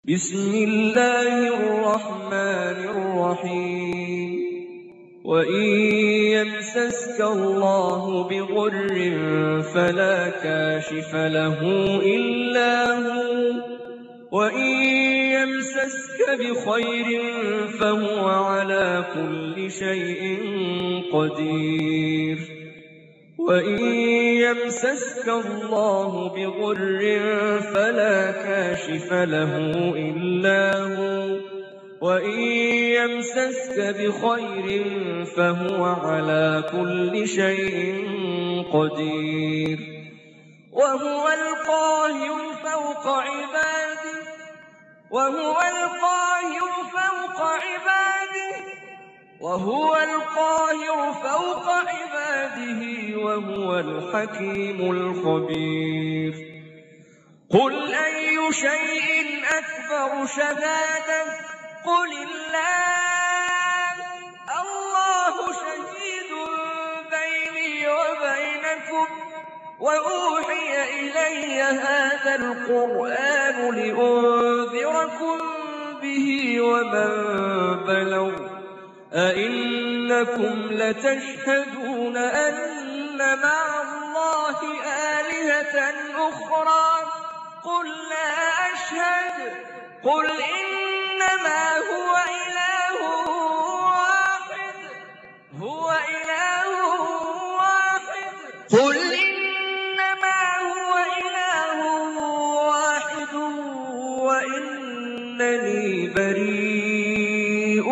بسم الله الرحمن الرحيم وإن يمسسك الله بضر فلا كاشف له إلا هو وإن يمسسك بخير فهو على كل شيء قدير وإن يمسسك الله بضر فلا كاشف له إلا هو وإن يمسسك بخير فهو على كل شيء قدير وهو القاهر فوق عباده وهو القاهر فوق عباده وهو القاهر فوق عباده وهو الحكيم الخبير قل أي شيء أكبر شهادة قل الله شهيد بيني وبينكم وأوحي إلي هذا القرآن لأنذركم به ومن بلغ أئنكم لتشهدون أن مع الله آلهة أخرى قل لا أشهد قل إنما هو إله واحد قل إنما هو إله واحد وإنني بريء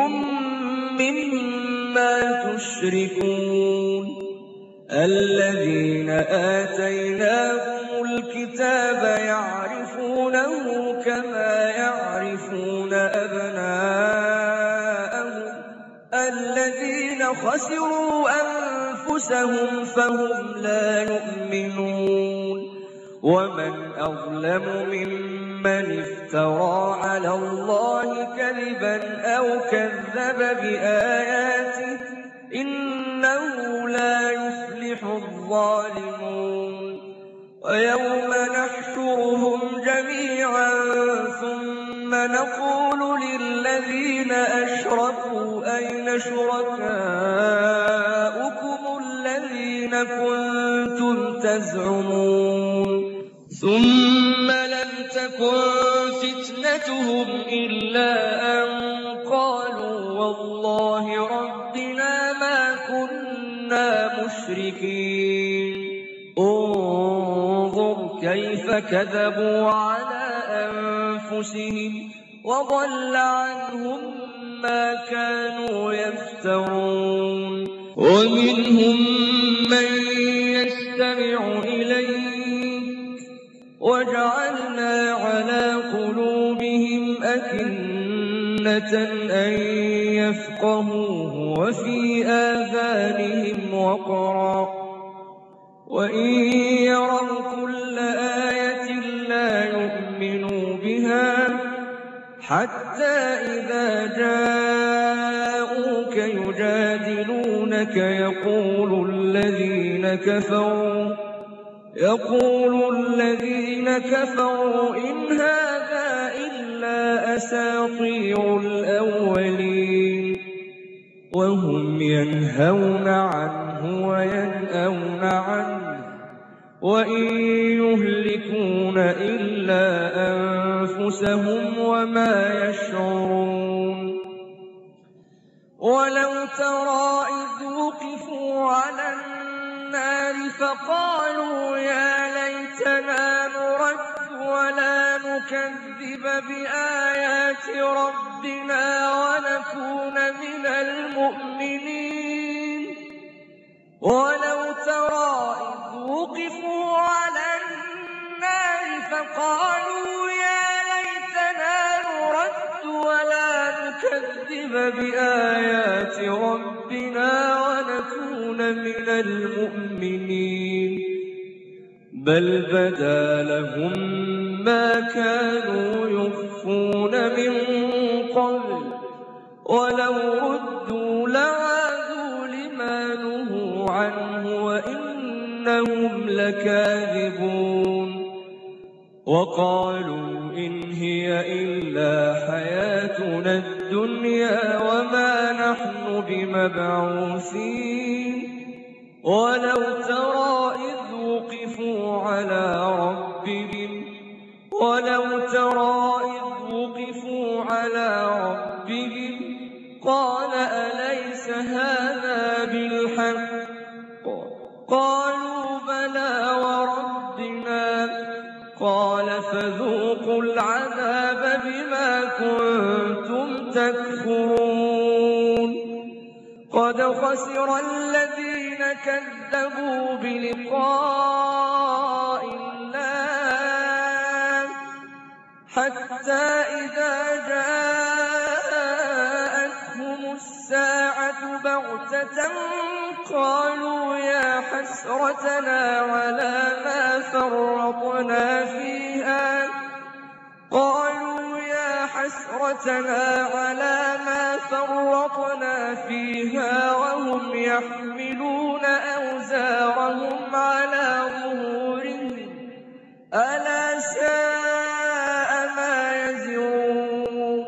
مما تشركون الذين آتيناهم الكتاب يعرفونه كما يعرفون أبناءهم الذين خسروا أنفسهم فهم لا يؤمنون ومن أظلم ممن افترى على الله كذبا أو كذب بآياته إنه لا يفلح الظالمون ويوم نحشرهم جميعا ثم نقول للذين أشركوا أين شركاؤكم الذين كنتم تزعمون ثم لم تكن فتنتهم إلا أن قالوا والله ربنا ما كنا مشركين انظر كيف كذبوا على أنفسهم وضل عنهم ما كانوا يفترون ومنهم من يستمع إليك وجعلنا على قلوبهم أكنة أن يفقهوه وفي آذانهم وقرا وإن يروا كل آية لا يؤمنوا بها حتى إذا جاءوك يجادلونك يقول الذين كفروا إن هذا إلا أساطير الأولين وهم ينهون عنه وينأون عنه وإن يهلكون إلا أنفسهم وما يشعرون ولو ترى إذ وقفوا على النار فقالوا يا ليتنا نرد ولا نكذب بآيات ربنا ونكون من المؤمنين ولو ترى إذ وقفوا على النار فقالوا يا ليتنا نرد ولا نكذب بآيات ربنا ونكون من المؤمنين بل بدا لهم ما كانوا يخفون من قبل ولو ردوا لعادوا لما نهوا عنه وإنهم لكاذبون وقالوا إن هي إلا حياتنا الدنيا وما نحن بمبعوثين ولو ترى إذ وقفوا على ربهم قال أليس هذا بالحق قالوا بلى وربنا قال فذوقوا العذاب بما كنتم تكفرون قد خسر الذين كذبوا بلقاء الله حتى إذا جاءتهم الساعة بغتة قالوا يا حسرتنا على ما فرطنا فيها وهم يحملون أوزارهم على ظهورهم ألا ساء ما يزرون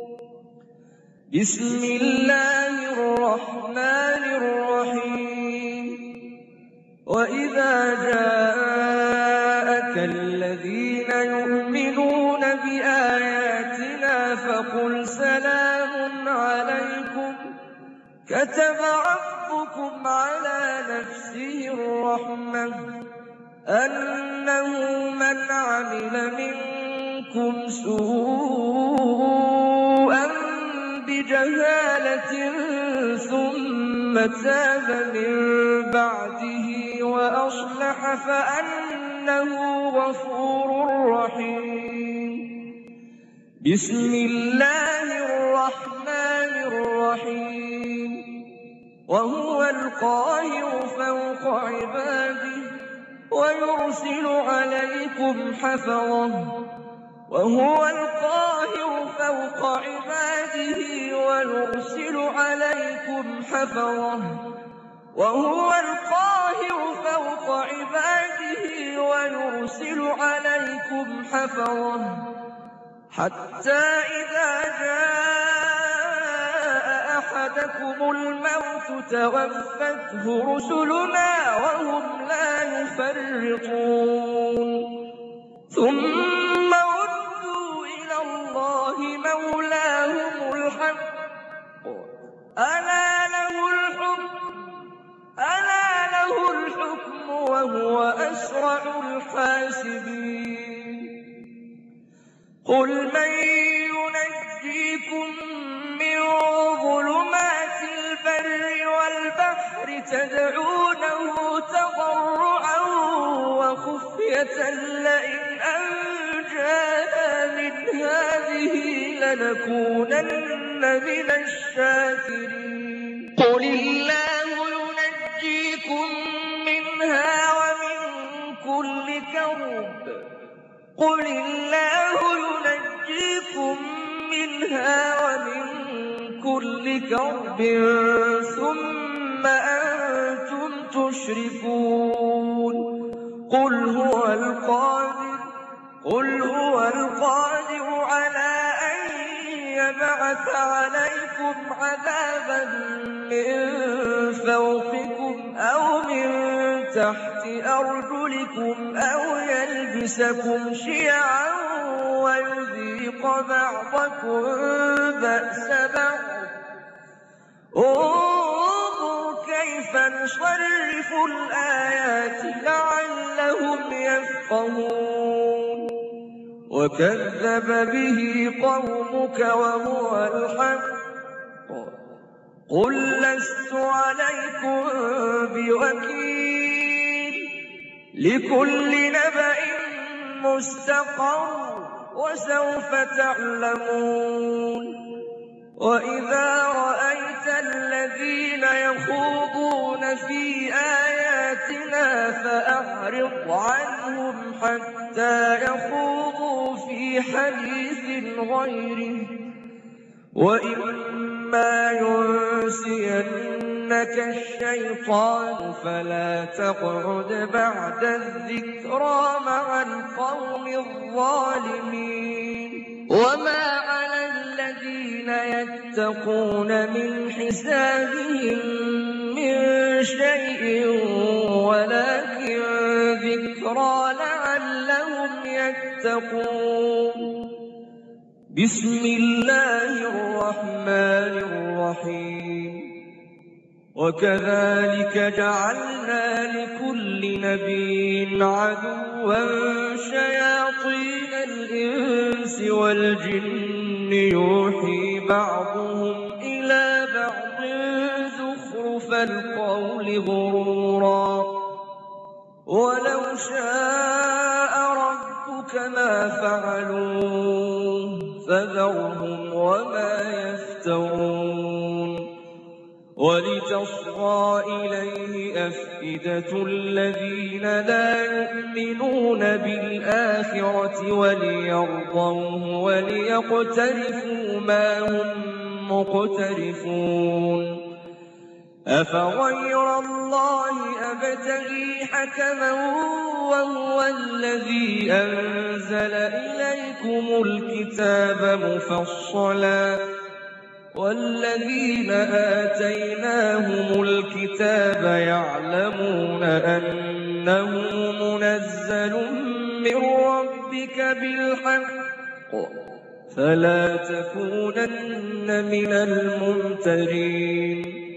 بسم الله الرحمن الرحيم وإذا جاءك الذين يؤمنون بآياتنا فقل سلام عليكم كتب ربكم على نفسه الرحمة أنه من عمل منكم سوءا بجهالة ثم تاب من بعده وأصلح فأنه غفور رحيم بسم الله الرحمن الرحيم وهو القاهر فوق عباده ويرسل عليكم حفظه حتى إذا جاء أحدكم الموت توفته رسلنا وهم لا يفرطون ثم ردوا إلى الله مولاهم الحق ألا له الحكم وهو أسرع الحاسبين قل من ينجيكم من ظلمات البر والبحر تدعونه تضرعا وخفية لئن أنجانا من هذه لنكونن من الشاكرين قل الله ينجيكم منها ومن كل كرب ثم أنتم تشركون قل هو القادر على أن يبعث عليكم عذابا من فوقكم أو من تحت أرجلكم أو يلبسكم شيعا ويذيق بعضكم بأس بعض انظر كيف نصرف الآيات لعلهم يفقهون وكذب به قومك وهو الحق قل لست عليكم بوكيل لكل نبأ مستقر وسوف تعلمون وإذا رأيت الذين يخوضون في آياتنا فأعرض عنهم حتى يخوضوا في حديث غيره وإما ينسينك الشيطان فلا تقعد بعد الذكرى مع القوم الظالمين وما على الذين يتقون من حسابهم من شيء ولكن ذكرى لعلهم يتقون. بسم الله الرحمن الرحيم. وكذلك جعلنا لكل نبي عدوا شياطين الإنس والجن يوحي بعضهم إلى بعض زخرف القول غرورا ولو شاء ربك ما فعلوه فذرهم وما يفترون. ولتصغى إليه أفئدة الذين لا يؤمنون بالآخرة وليرضوه وليقترفوا ما هم مقترفون. أفغير الله أبتغي حكما وهو الذي أنزل إليكم الكتاب مفصلا والذين آتيناهم الكتاب يعلمون أنه منزل من ربك بالحق فلا تكونن من الممترين.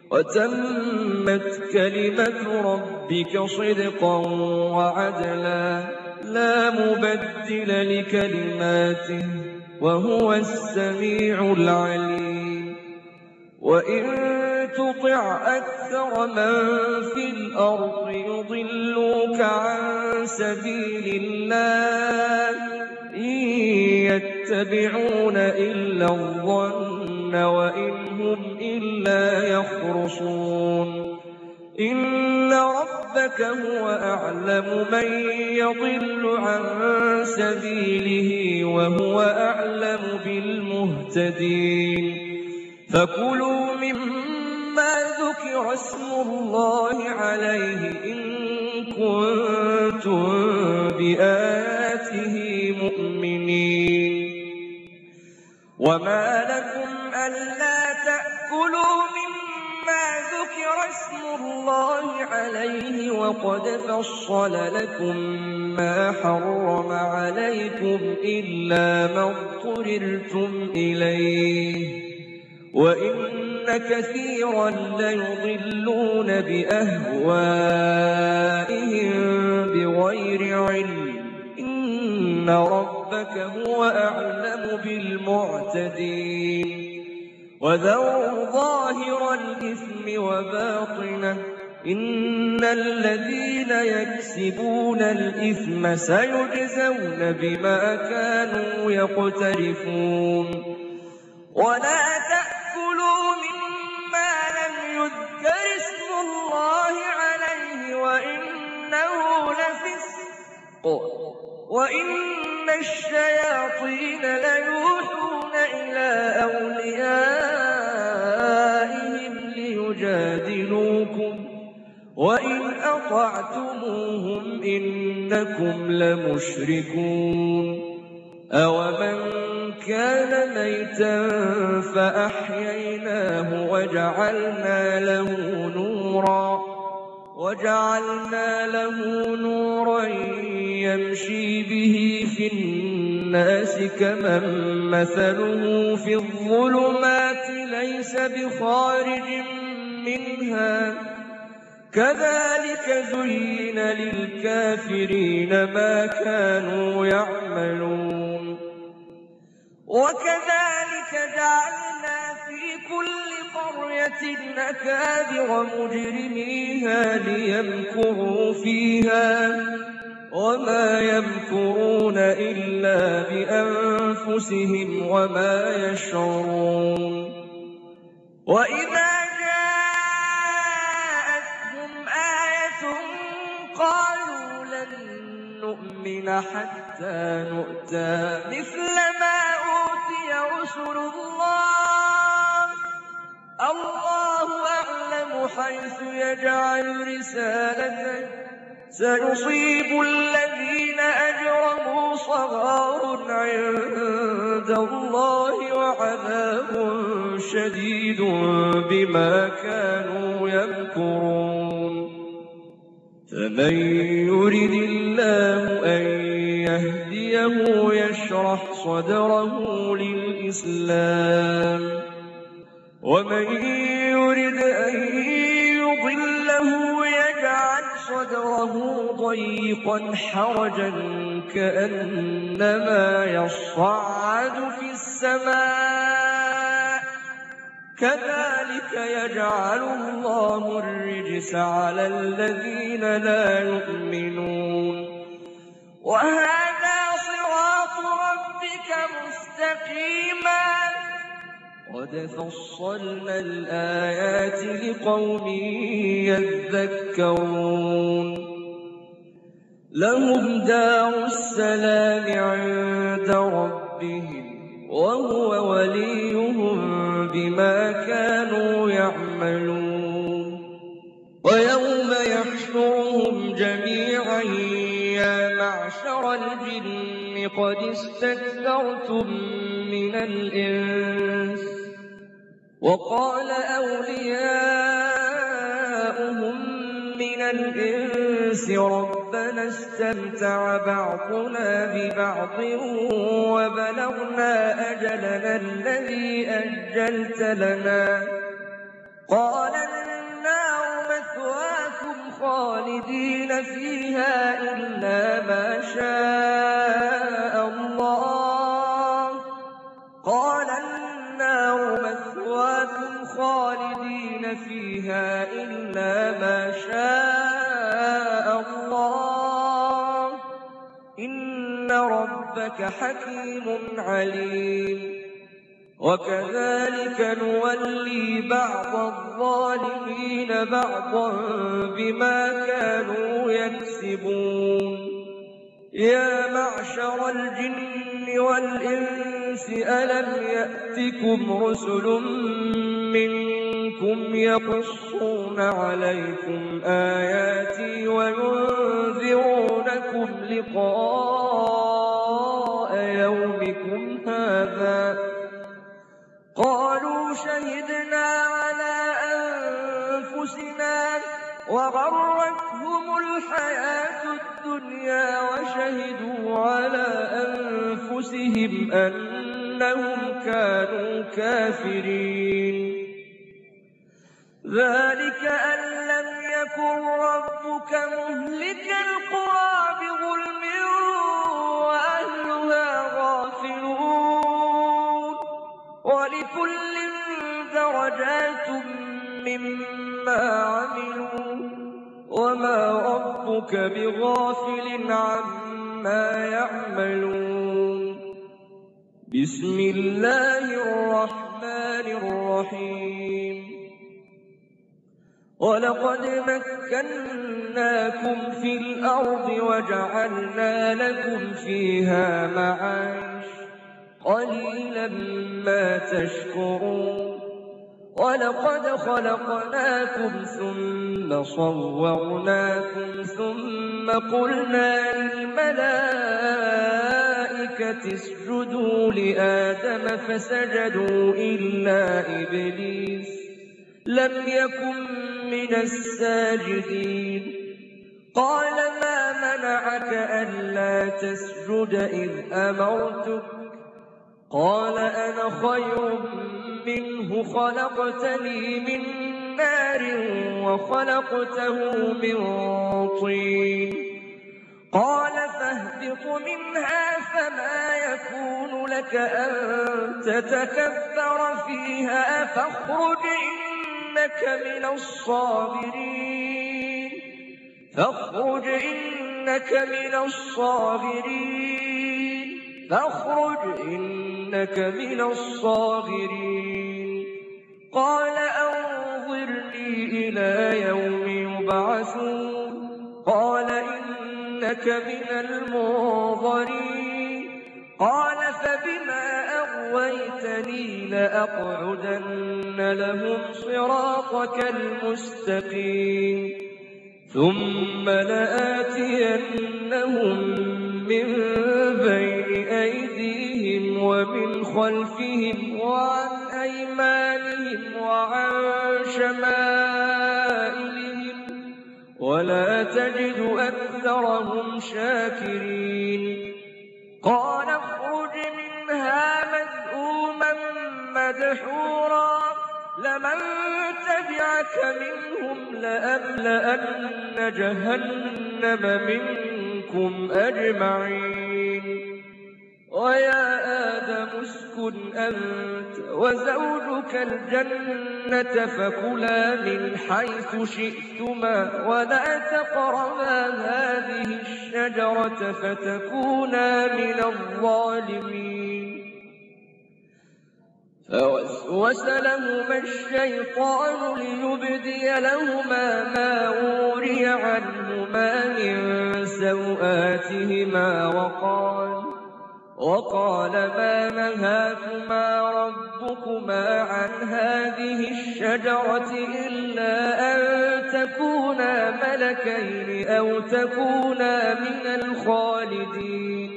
وتمت كلمة ربك صدقا وعدلا لا مبدل لكلماته وهو السميع العليم. وإن تطع أكثر من في الأرض يضلوك عن سبيل الله إن يتبعون إلا الظن وإن هم إلا يخرصون. إن ربك هو أعلم من يضل عن سبيله وهو أعلم بالمهتدين. فكلوا مما ذكر اسم الله عليه إن كنتم بآياته مؤمنين. وما لكم ألا تأكلوا مما ذكر اسم الله عليه وقد فصل لكم ما حرم عليكم إلا ما اضطررتم إليه وإن كثيرا ليضلون بأهوائهم بغير علم إن ربك هو أعلم بالمعتدين. وذروا ظاهر الإثم وباطنه إن الذين يكسبون الإثم سيجزون بما كانوا يقترفون. ولا تأكلوا مما لم يذكر اسم الله عليه وإنه لفسق وإن الشياطين ليوحون إلى أوليائهم ليجادلوكم وإن أطعتموهم إنكم لمشركون. أومن كان ميتا فأحييناه وجعلنا له نورا يمشي به في الناس كمن مثله في الظلمات ليس بخارج منها كذلك زين للكافرين ما كانوا يعملون. وكذلك جعلنا في كل قرية أكابر مجرميها ليمكروا فيها وما يمكرون إلا بأنفسهم وما يشعرون. وإذا جاءتهم آية قالوا لن نؤمن حتى نؤتى مثل ما أوتي رسل الله حيث يجعل رسالته سيصيب الذين أجرموا صغار عند الله وعذاب شديد بما كانوا يمكرون فمن يرد الله أن يهديه يشرح صدره للإسلام ومن يرد أن يضله يجعل صدره ضيقا حرجا كأنما يصعد في السماء كذلك يجعل الله الرجس على الذين لا يؤمنون وهذا صراط ربك مستقيما قد فصلنا الآيات لقوم يذكرون لهم دار السلام عند ربهم وهو وليهم بما كانوا يعملون ويوم يحشرهم جميعا يا معشر الجن قد استكثرتم من الإنس وقال أولياؤهم من الإنس ربنا استمتع بعضنا ببعض وبلغنا أجلنا الذي أجلت لنا قال النار مثواكم خالدين فيها إلا ما شاء الله قال النار مثواكم خالدين فيها إلا ما شاء الله إن ربك حكيم عليم وكذلك نولي بعض الظالمين بعضا بما كانوا يكسبون يا معشر الجن والإنس ألم يأتكم رسل منكم يقصون عليكم آياتي وينذرونكم لقاء يومكم هذا قالوا شهدنا على أنفسنا وغرتهم الحياة الدنيا وشهدوا على أنفسهم أنهم كانوا كافرين ذلك أن لم يكن ربك مهلك القرى بظلم وأهلها غافلون ولكل درجات مما عملوا وما ربك بغافل عما يعملون بسم الله الرحمن الرحيم ولقد مكناكم في الأرض وجعلنا لكم فيها معاش قليلا ما تشكرون ولقد خلقناكم ثم صورناكم ثم قلنا للملائكة اسجدوا لآدم فسجدوا إلا إبليس لم يكن من الساجدين قال ما منعك ألا تسجد إذ أمرتك قال أنا خير منه خلقتني من نار وخلقته من طين قال فاهبط منها فما يكون لك أن تتكبر فيها فاخرج إنك من الصاغرين فاخرج إنك من الصاغرين قال أنظرني إلى يوم يبعثون قال إنك من المنظرين قال فبما أغويتني ليتني لأقعدن لهم صراطك المستقيم ثم لآتينهم من بين أيديهم ومن خلفهم وعن أيمانهم وعن شمائلهم ولا تجد أكثرهم شاكرين قال اخرج منها مذءوما مدحورا لمن تبعك منهم لأملأن جهنم منكم أجمعين ويا آدم اسكن أنت وزوجك الجنة فكلا من حيث شئتما ولا تقربا هذه الشجرة فتكونا من الظالمين فوسوس لهما الشيطان ليبدي لهما ما وري عنهما من سوآتهما وقال ما نهاكما ربكما عن هذه الشجرة إلا أن تكونا ملكين أو تكونا من الخالدين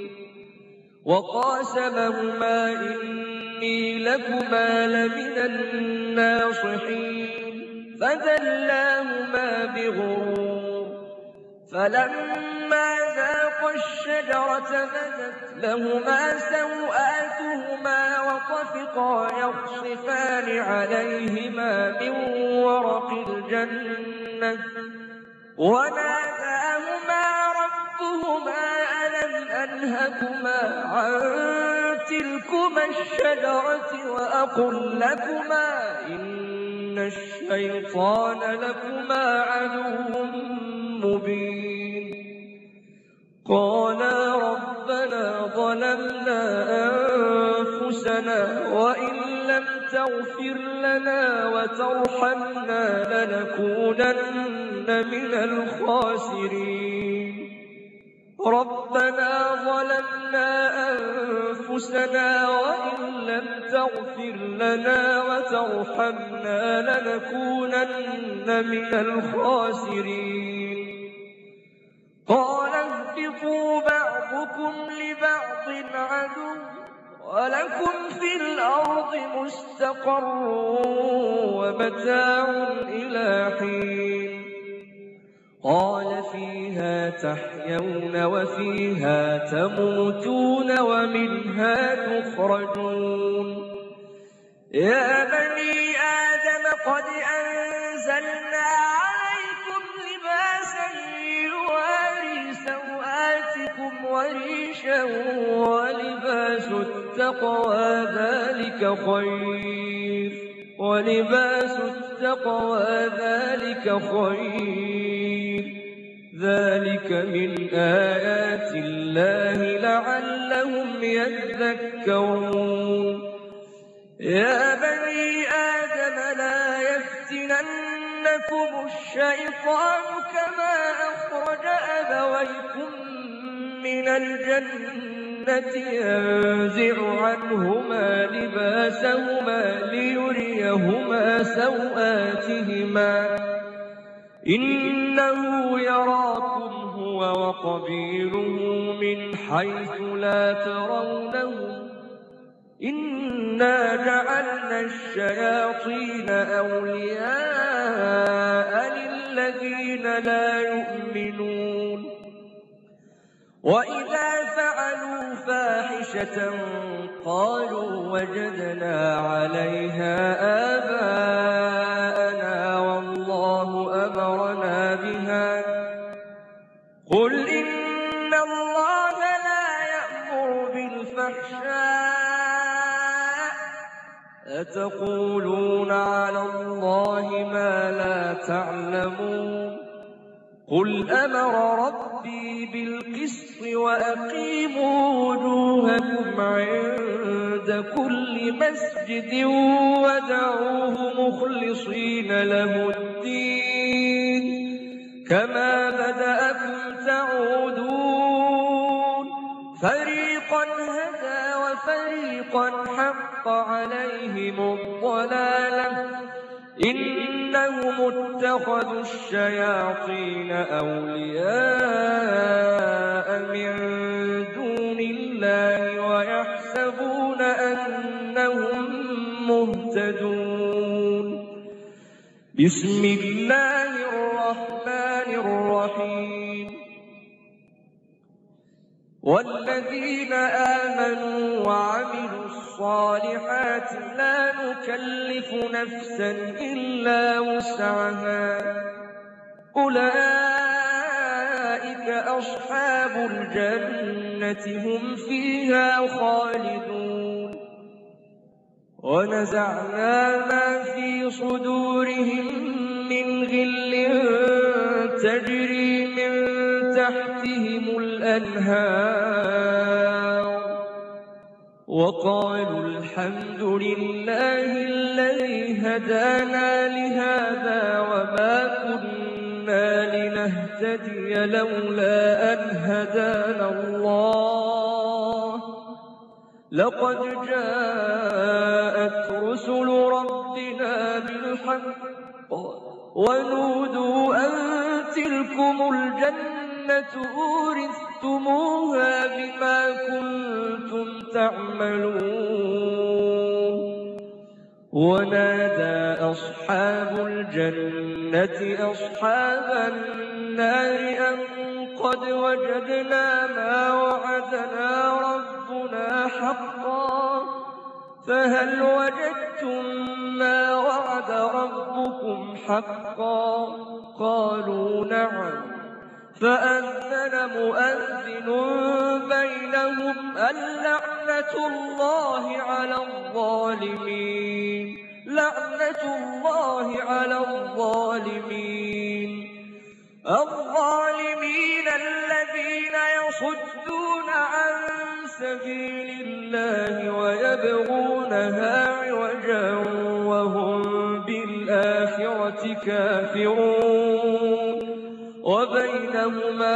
وقاسمهما إني لكما لمن الناصحين فدلاهما بغرور فلما ذاقا الشجرة بدت لهما سوآتهما وطفقا يخصفان عليهما من ورق الجنة وناداهما ربهما ألم أنهكما عن تلكما الشجرة وأقل لكما إن الشيطان لكما عدو مبين قالا ربنا ظلمنا أنفسنا وإن لم تغفر لنا وترحمنا لنكونن من الخاسرين ربنا ظلمنا أنفسنا وإن لم تغفر لنا وترحمنا لنكونن من الخاسرين قال اهبطوا بعضكم لبعض عدو ولكم في الأرض مستقر ومتاع إلى حين قال فيها تحيون وفيها تموتون ومنها تخرجون يا بني آدم قد أنزلنا عليكم لباسا يواري سوآتكم وريشا ولباس التقوى ذلك خير ذلك من آيات الله لعلهم يذكرون يا بني آدم لا يفتننكم الشيطان كما أخرج أبويكم من الجنة ينزع عنهما لباسهما ليريهما سوآتهما إنه يراكم هو وقبيله من حيث لا ترونهم إنا جعلنا الشياطين أولياء للذين لا يؤمنون وإذا فعلوا فاحشة قالوا وجدنا عليها آباءنا والله أمرنا بها قل إن الله لا يأمر بالفحشاء أتقولون على الله ما لا تعلمون قل أمر ربي بالقسط وأقيموا وجوهكم عند كل مسجد ودعوه مخلصين له الدين كما بدأكم تعودون فريقا هدى وفريقا فريقا حق عليهم الضلالة إنهم اتخذوا الشياطين أولياء من دون الله ويحسبون أنهم مهتدون. بسم الله الرحمن الرحيم. والذين آمنوا وعملوا الصالحات لا نكلف نفسا إلا وسعها أولئك أصحاب الجنة هم فيها خالدون. ونزعنا ما في صدورهم من غل تجري من تحتهم الأنهار وقالوا الحمد لله الذي هدانا لهذا وما كنا لنهتدي لولا أن هدانا الله لقد جاءت رسل ربنا بالحق ونودوا أن تلكم الجنة أورثتموها بما كنتم تعملون. ونادى أصحاب الجنة أصحاب النار أن قد وجدنا ما وعدنا ربنا حقا فهل وجدتم ما وعد ربكم حقا قالوا نعم فأذن مؤذن بينهم اللعنة الله على الظالمين لعنة الله على الظالمين الذين يصدون عن سبيل الله ويبغونها عوجا وهم بالآخرة كافرون وبينهما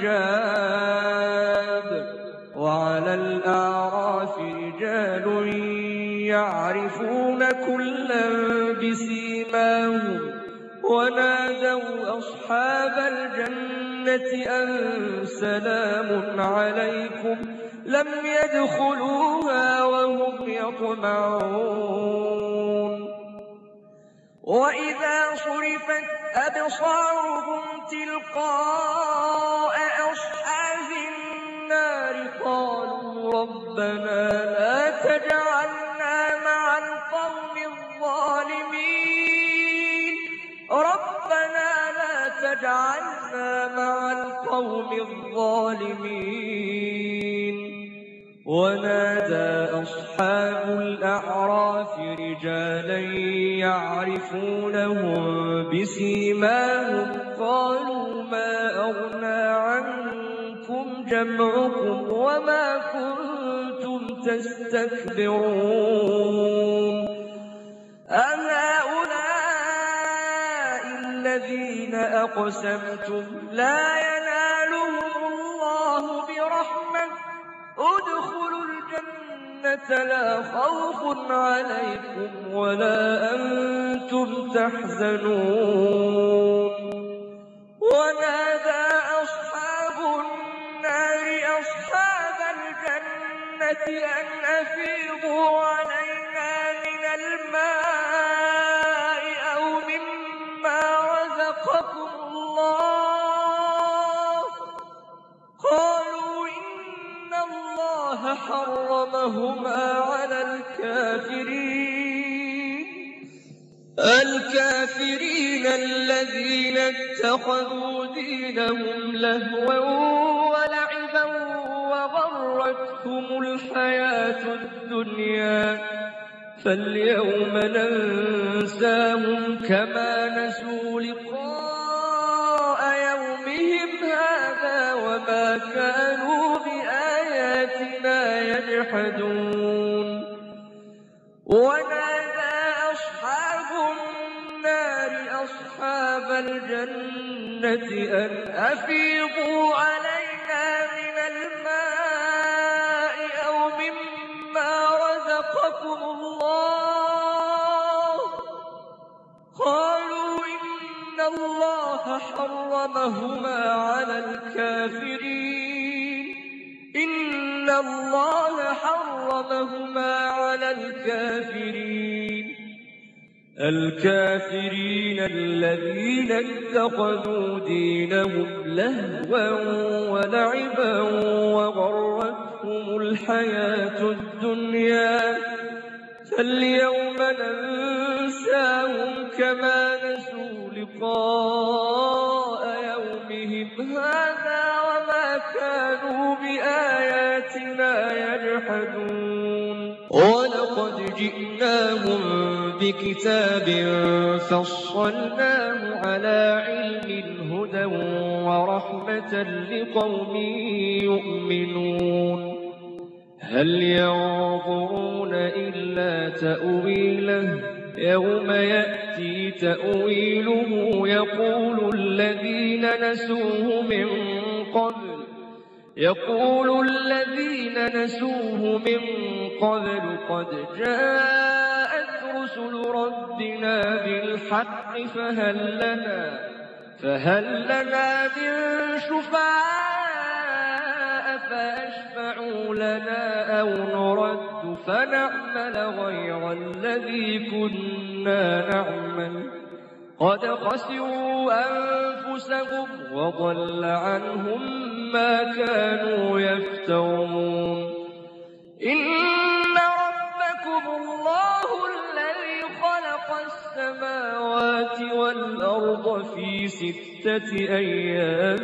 حجاب. وعلى الأعراف رجال يعرفون كلا بسيماهم ونادوا أصحاب الجنة أن سلام عليكم لم يدخلوها وهم يطمعون. وإذا صرفت أبصارهم تلقاء أصحاب النار قالوا ربنا لا تجعلنا مع القوم الظالمين ربنا لا تجعلنا مع القوم الظالمين. ونادى أصحاب الأعراف رجالا يعرفونهم بسيماهم قالوا ما أغنى عنكم جمعكم وما كنتم تستكبرون أهؤلاء الذين أقسمتم لا ينالهم الله برحمة ادخلوا الجنة لا خوف عليكم ولا أنتم تحزنون. ونادى أصحاب النار أصحاب الجنة أن أفيضوا علينا من الماء أو مما رزقكم الله قالوا إن الله حرمهما على الكافرين الذين اتخذوا دينهم لهوا ولعبا وغرتهم الحياة الدنيا فاليوم ننساهم كما نسوا لقاء يومهم هذا وما كانوا بآياتنا يجحدون. ونادى أصحاب النار أصحاب الجنة أن أفيضوا علينا من الماء أو مما رزقكم حرمهما على الكافرين إن الله حرمهما على الكافرين الذين اتخذوا دينهم لهوا ولعبا وغرتهم الحياة الدنيا فاليوم ننساهم كما نسوا لقاء يومهم هذا وما كانوا بآياتنا يجحدون ولقد جئناهم بكتاب فصلناه على علم هدى ورحمة لقوم يؤمنون هل ينظرون إلا تأويله يوم يأتي تأويله يقول الذين نسوه من قبل قد جاءت رسل ربنا بالحق فهل لنا من شفعاء فيشفعوا لنا أو نرد فنعمل غير الذي كنا نعمل قد خسروا أنفسهم وضل عنهم ما كانوا يفترون إن ربكم الله الذي خلق السماوات والأرض في 6 أيام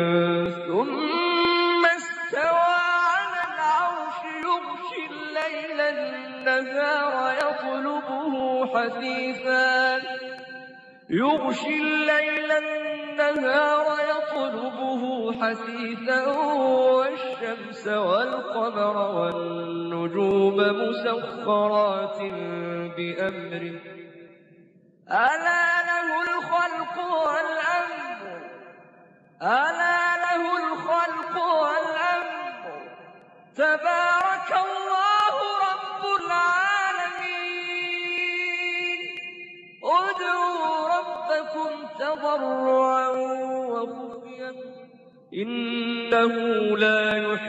ثم استوى على العرش يغشي الليل النهار يطلبه حثيثا والشمس والقمر والنجوم مسخرات بأمره ألا له الخلق والأمر تبارك الله رب العالمين ادعوا ربكم تضرعا وخفيا إنه لا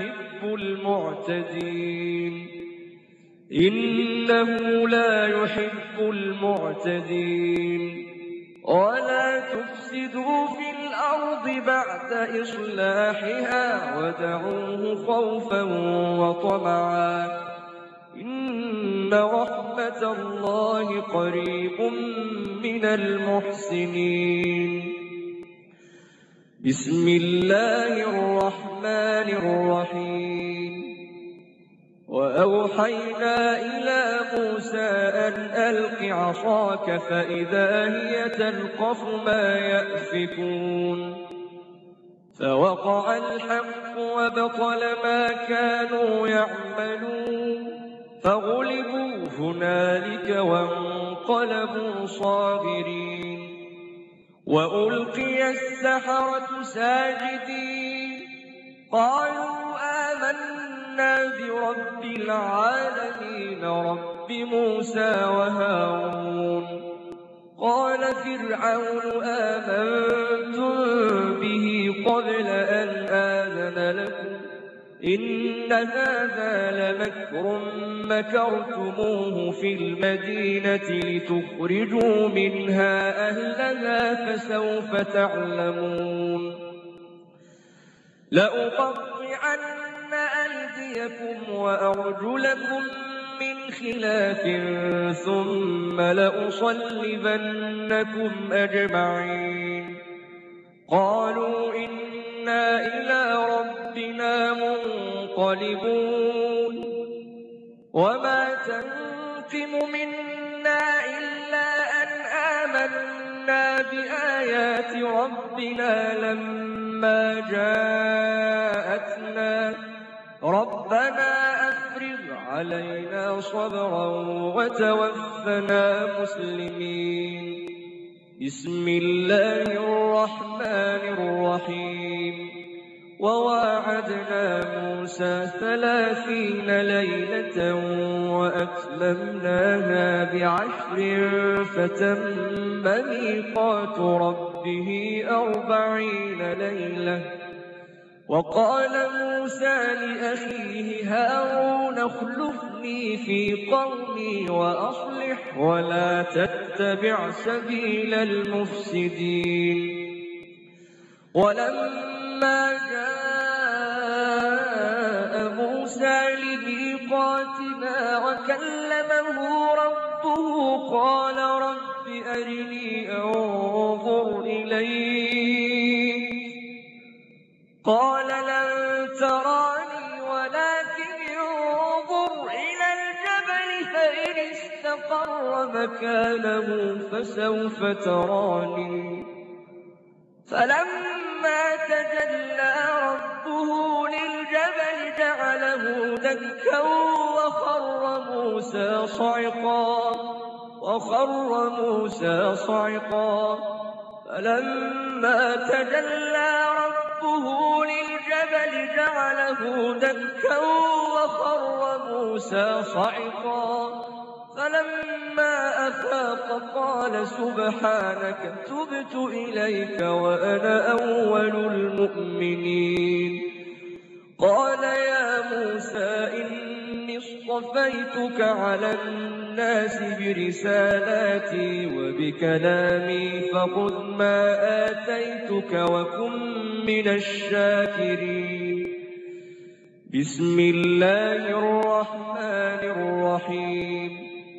يحب المعتدين ولا تفسدوا في الأرض بعد إصلاحها ودعوه خوفا وطمعا إن رحمة الله قريب من المحسنين بسم الله الرحمن الرحيم وأوحينا إلى موسى أن ألق عصاك فإذا هي تلقف ما يأفكون فوقع الحق وبطل ما كانوا يعملون فغلبوا هنالك وانقلبوا صاغرين وألقي السحرة ساجدين قالوا آمنا برب العالمين رب موسى وهارون قال فرعون آمنتم به قبل أن آذن لكم إن هذا لمكر مكرتموه في المدينة لتخرجوا منها أهلها فسوف تعلمون لأقطعن أيديكم وأرجلكم من خلاف ثم لأصلبنكم أجمعين قالوا إنا إلى ربنا منقلبون وما تنقم منا إلا أن آمنا بآيات ربنا لما جاءتنا ربنا أفرغ علينا صبرا وتوفنا مسلمين بسم الله الرحمن الرحيم وواعدنا موسى 30 ليلة وأتممناها ب10 فتم ميقات ربنا ربه 40 ليلة. وقال موسى لأخيه هارون اخلفني في قومي وأصلح ولا تتبع سبيل المفسدين. ولما جاء موسى لميقاتنا وكلمه ربه قال رب أرني أنظر إليك قال لن تراني ولكن انظر إلى الجبل فإن استقر مكانه فسوف تراني. فلما تجلى ربه للجبل جعله دكا وخر موسى صعقا. فلما تجلى ربه للجبل جعله دكا وخر موسى صعقا. فلما أفاق قال سبحانك تبت إليك وأنا أول المؤمنين. قال يا موسى إني اصطفيتك على الناس برسالاتي وبكلامي فخذ ما آتيتك وكن من الشاكرين. بسم الله الرحمن الرحيم.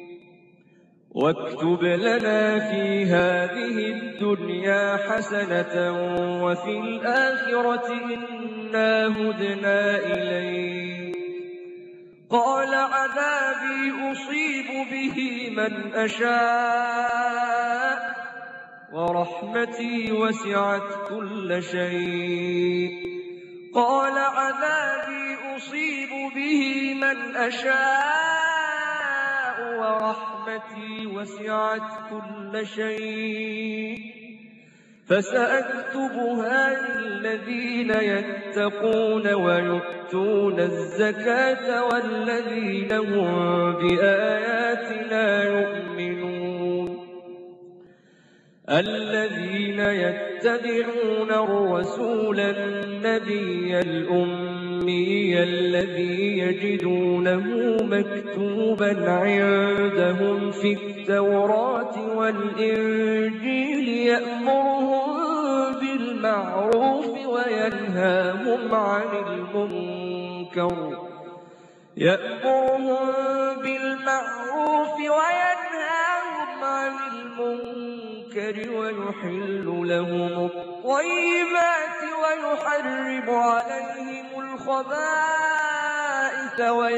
واكتب لنا في هذه الدنيا حسنة وفي الآخرة إنا هدنا إليك. قال عذابي أصيب به من أشاء ورحمتي وسعت كل شيء. قال عذابي أصيب به من أشاء ورحمتي وسعت كل شيء فسأكتبها للذين يتقون ويؤتون الزكاة والذين هم بآياتنا يؤمنون. الذين يتبعون الرسول النبي الأمي الذي يجدونه مكتوبا عندهم في التوراة والإنجيل يأمرهم بالمعروف وينهاهم عن المنكر ويحل لهم الطيبات ويحرم عليهم الخبائث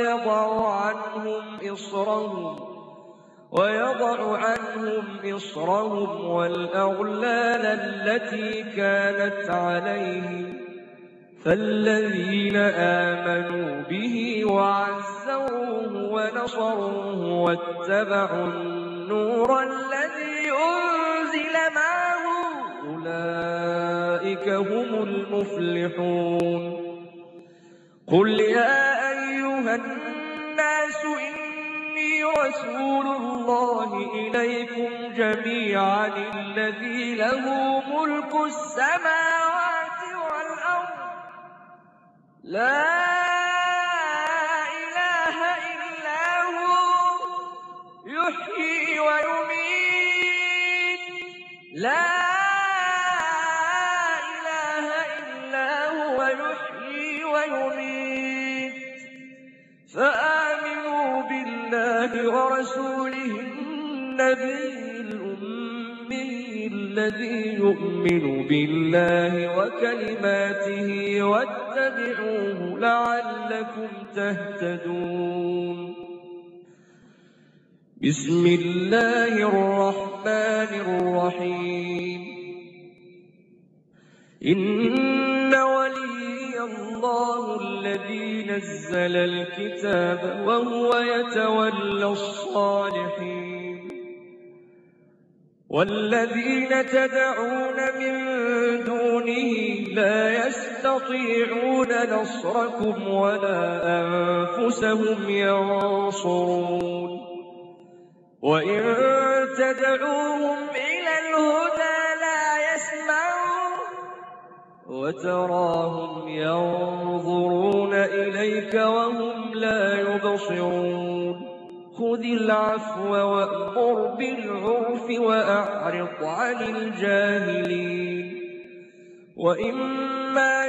ويضع عنهم إصرهم والأغلال التي كانت عليهم. فالذين آمنوا به وعزروه ونصروه واتبعوا النور الذي أنزل معه أولئك هم المفلحون. قل يا أيها الناس إني رسول الله إليكم جميعا الذي له ملك السماوات والأرض لا إله إلا هو يحيي ويميت فآمنوا بالله ورسوله النبي الأمي الذي يؤمن بالله وكلماته واتبعوه لعلكم تهتدون. بسم الله الرحمن الرحيم. إن وليي الله الذي نزل الكتاب وهو يتولى الصالحين. والذين تدعون من دونه لا يستطيعون نصركم ولا أنفسهم ينصرون. وإن تدعوهم إلى الهدى لا يسمعون وتراهم ينظرون إليك وهم لا يبصرون خذ العفو وأمر بالعرف وأعرض عن الجاهلين وإما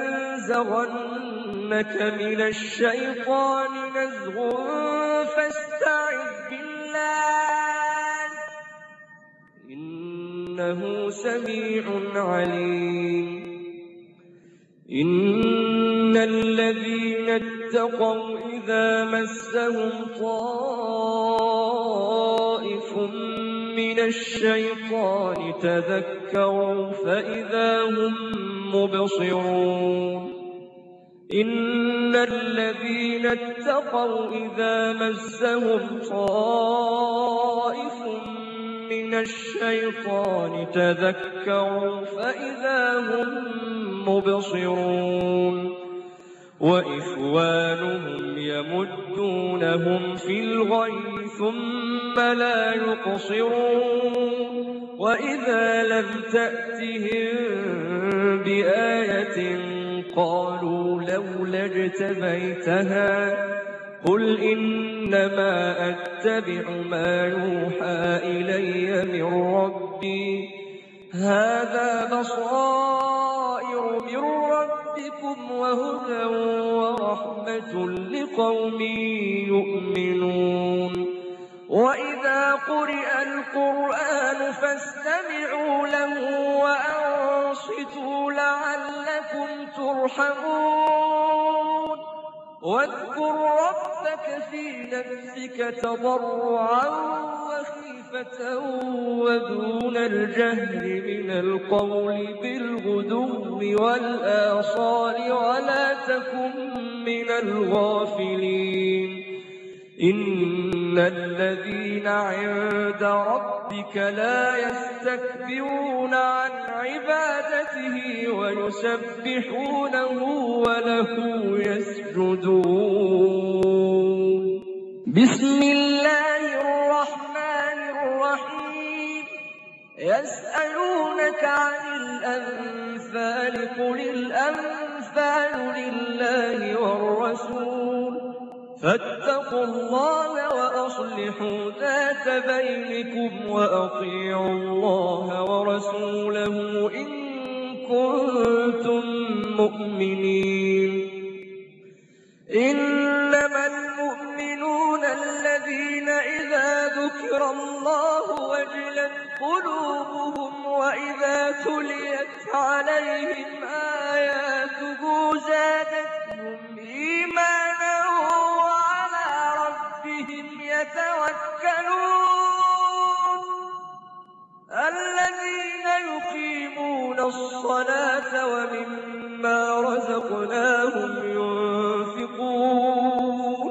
ينزغنك من الشيطان نزغ فاستعذ بالله إنه سميع عليم إن الذين اتقوا إذا مسهم طائف من الشيطان تذكروا فإذا هم مبصرون إن الذين اتقوا إذا مسهم طائف من الشيطان تذكروا فإذا هم مبصرون وإخوانهم يمدونهم في الغي ثم لا يقصرون وإذا لم تأتهم بآية قالوا لولا اجتبيتها قل إنما أتبع ما يوحى إلي من ربي هذا بصائر من ربكم وهدى ورحمة لقوم يؤمنون وإذا قرئ القرآن فاستمعوا له وأنصتوا لعلكم ترحمون واذكر ربك في نفسك تضرعا وخيفة ودون الجهر من القول بالغدو والآصال ولا تكن من الغافلين إن الذين عند ربك لا يستكبرون عن عبادته ويسبحونه وله يسجدون بسم الله الرحمن الرحيم يسألونك عن الأنفال قل الأنفال لله والرسول فاتقوا الله وأصلحوا ذات بينكم وأطيعوا الله ورسوله إن كنتم مؤمنين إنما المؤمنون الذين إذا ذكر الله وجلت قلوبهم وإذا تليت عليهم آياته زادتهم إيمانا وعلى ربهم يتوكلون الذين يقيمون الصلاة ومما رزقناهم ينفقون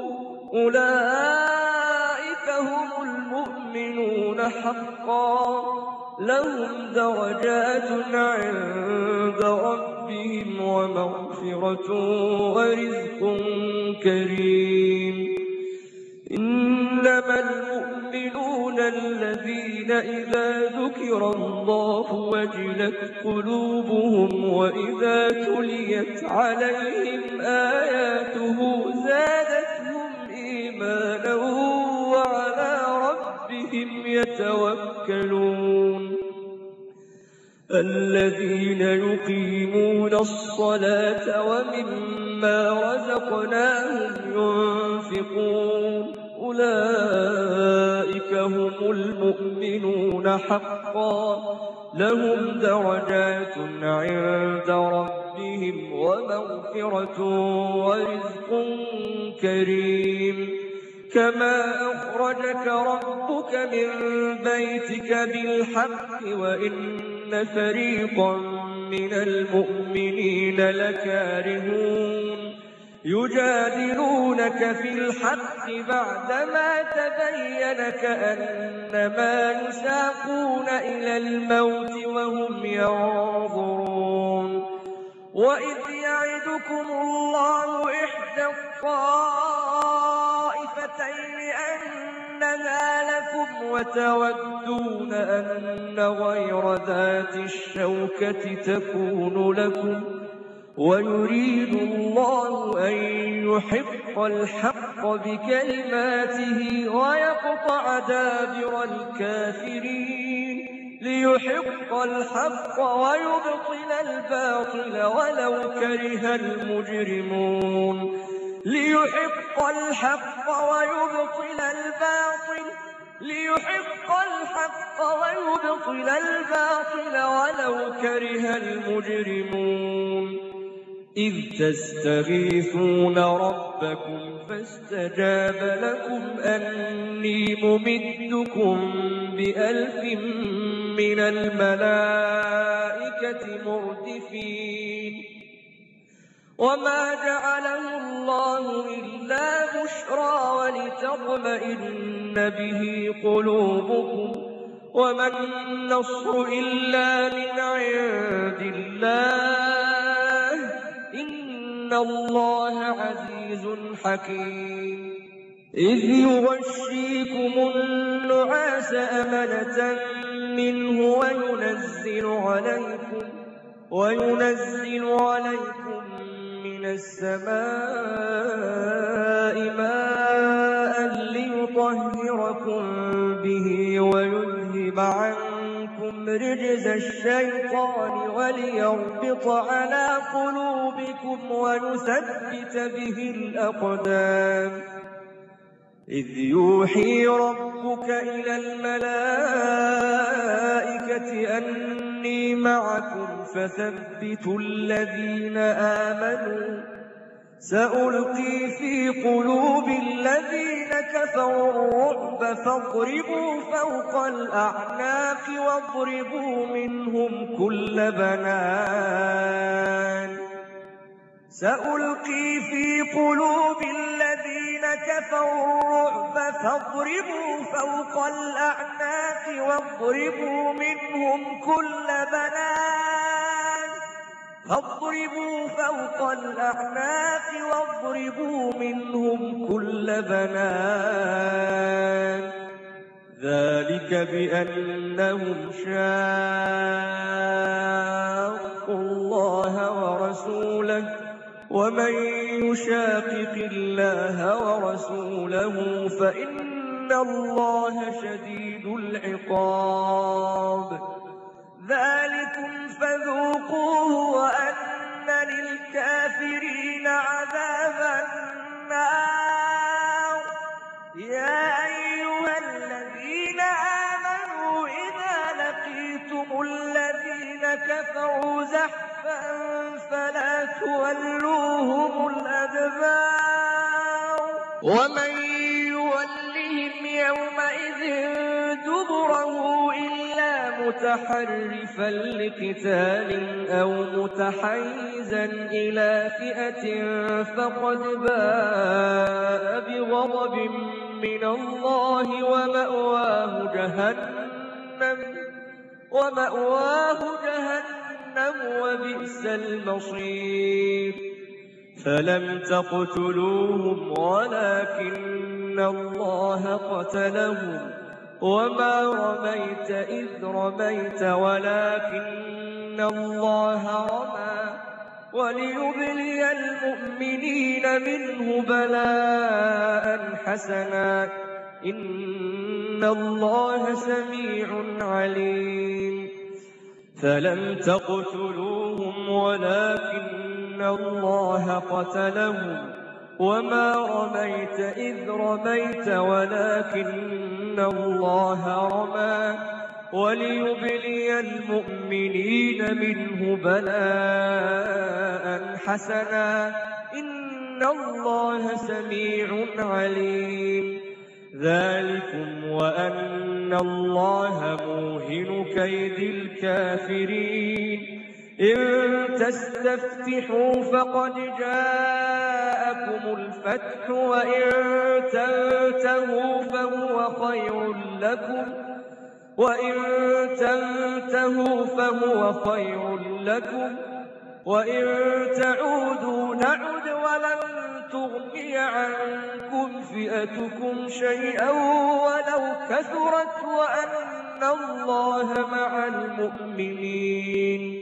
أولئك هم المؤمنون حقا لهم درجات عند ربهم ومغفرة ورزق كريم إنما المؤمنون الذين إذا ذكر الله وجلت قلوبهم وإذا تليت عليهم آياته زادتهم إيمانا وعلى ربهم يتوكلون الذين يقيمون الصلاة ومما رزقناهم ينفقون أولئك هم المؤمنون حقا لهم درجات عند ربهم ومغفرة ورزق كريم كما أخرجك ربك من بيتك بالحق وإن فريقا من المؤمنين لكارهون يجادلونك في الحق بعدما تبين كأنما يساقون إلى الموت وهم ينظرون وإذ يعدكم الله إحدى الطائفتين أنها لكم وتودون أن غير ذات الشوكة تكون لكم ويريد الله أن يحق الحق بكلماته ويقطع دابر الكافرين ليحق الحق ويبطل الباطل ولو كره المجرمون ليحق الحق ويبطل الباطل ولو كره المجرمون إذ تستغيثون ربكم فاستجاب لكم أني ممدكم ب1000 من الملائكة مردفين وما جعله الله إلا بشرى ولتطمئن به قلوبكم وما النصر إلا من عند الله إن الله عزيز حكيم إذ يغشيكم النعاس أمنة منه وينزل عليكم من السماء ماء ليطهركم به ويذهب عنكم رجز الشيطان وليربط على قلوبكم ويثبت به الأقدام إذ يوحي ربك إلى الملائكة أني معكم فثبتوا الذين آمنوا سألقي في قلوب الذين كفروا الرعب فاضربوا فوق الأعناق واضربوا منهم كل بنان سألقي في قلوب الذين كفروا الرعب فاضربوا فوق الأعناق واضربوا منهم كل بنان ذلك بأنهم شاقوا الله ورسوله ومن يشاقق الله ورسوله فإن الله شديد العقاب ذلكم فذوقوه وأن للكافرين عذاب النار يا أيها الذين آمنوا إذا لقيتم الذين كفروا زحفا فلا تولوهم الأدبار ومن يولهم يومئذ دبره إلا متحرفا لقتال أو متحيزا إلى فئة فقد باء بغضب من الله ومأواه جهنم وبئس المصير فلم تقتلوهم ولكن الله قتلهم وما رميت إذ رميت ولكن الله رمى وليبلي المؤمنين منه بلاء حسنا إن الله سميع عليم فلم تقتلوهم ولكن الله قتلهم وما رميت إذ رميت ولكن الله رمى وليبلي المؤمنين منه بلاء حسنا إن الله سميع عليم ذلكم وأن الله موهن كيد الكافرين إن تستفتحوا فقد جاءكم الفتح وإن تنتهوا فهو خير لكم وإن تعودوا نعد ولن تغني عنكم فئتكم شيئا ولو كثرت وأن الله مع المؤمنين.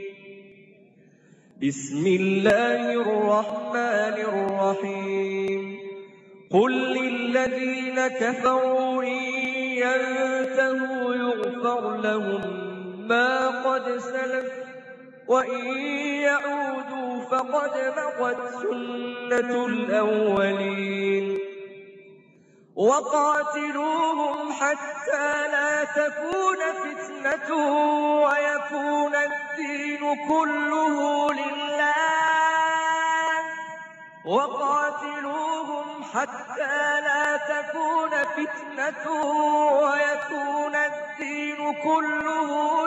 بسم الله الرحمن الرحيم. قل للذين كفروا إن ينتهوا يغفر لهم ما قد سلف وإن يعودوا فقد مضت سنة الأولين. وقاتلوهم حتى لا تكون فتنة ويكون الدين كله لله. وقاتلوهم حتى لا تكون فتنة ويكون الدين كله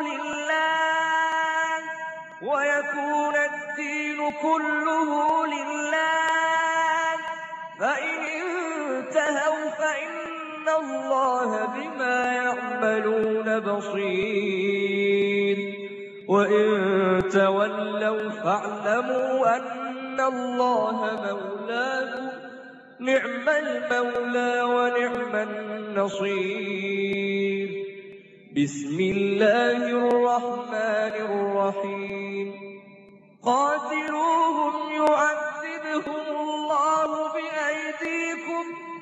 لله. ويكون الدين كله لله. فإن انتهوا فإن الله بما يعملون بصير. وإن تولوا فاعلموا أن الله مولاكم نعم المولى ونعم النصير. بسم الله الرحمن الرحيم. قاتلوهم يعذبهم الله بأيديكم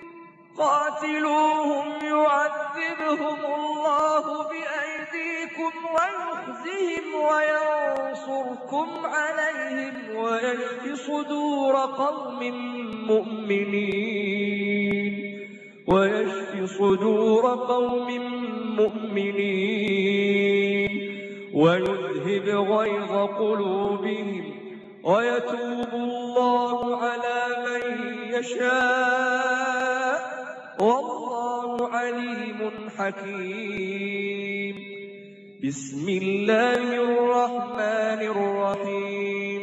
ويخزهم وينصركم عليهم ويشف صدور قوم مؤمنين ويذهب غيظ قلوبهم ويتوب الله على من يشاء والله عليم حكيم. بسم الله الرحمن الرحيم.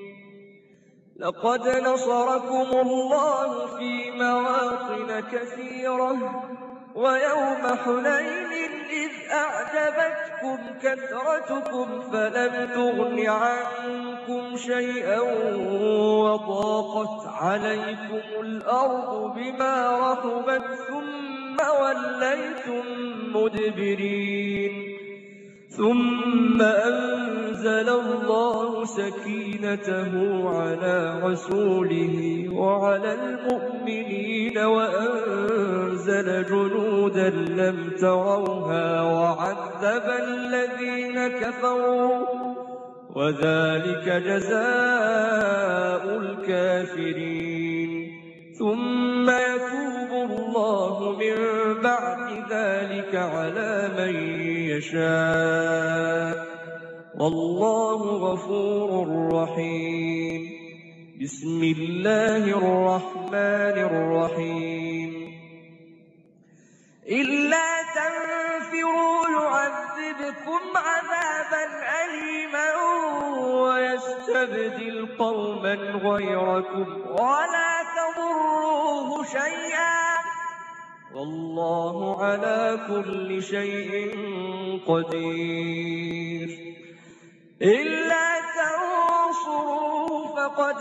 لقد نصركم الله في مواطن كثيرة ويوم حنين إذ أعجبتكم كثرتكم فلم تغن عنكم شيئا وضاقت عليكم الأرض بما رحبت ثم وليتم مدبرين. ثم أنزل الله سكينته على رسوله وعلى المؤمنين وأنزل جنودا لم تروها وعذب الذين كفروا وذلك جزاء الكافرين. ثم يتوب الله من بعد ذلك على من يشاء والله غفور رحيم. بسم الله الرحمن الرحيم. إلا تنفروا يعذبكم عذابا أليما ويستبدل قوما غيركم ولا تضروه شيئا والله على كل شيء قدير. إلا تنصروه فقد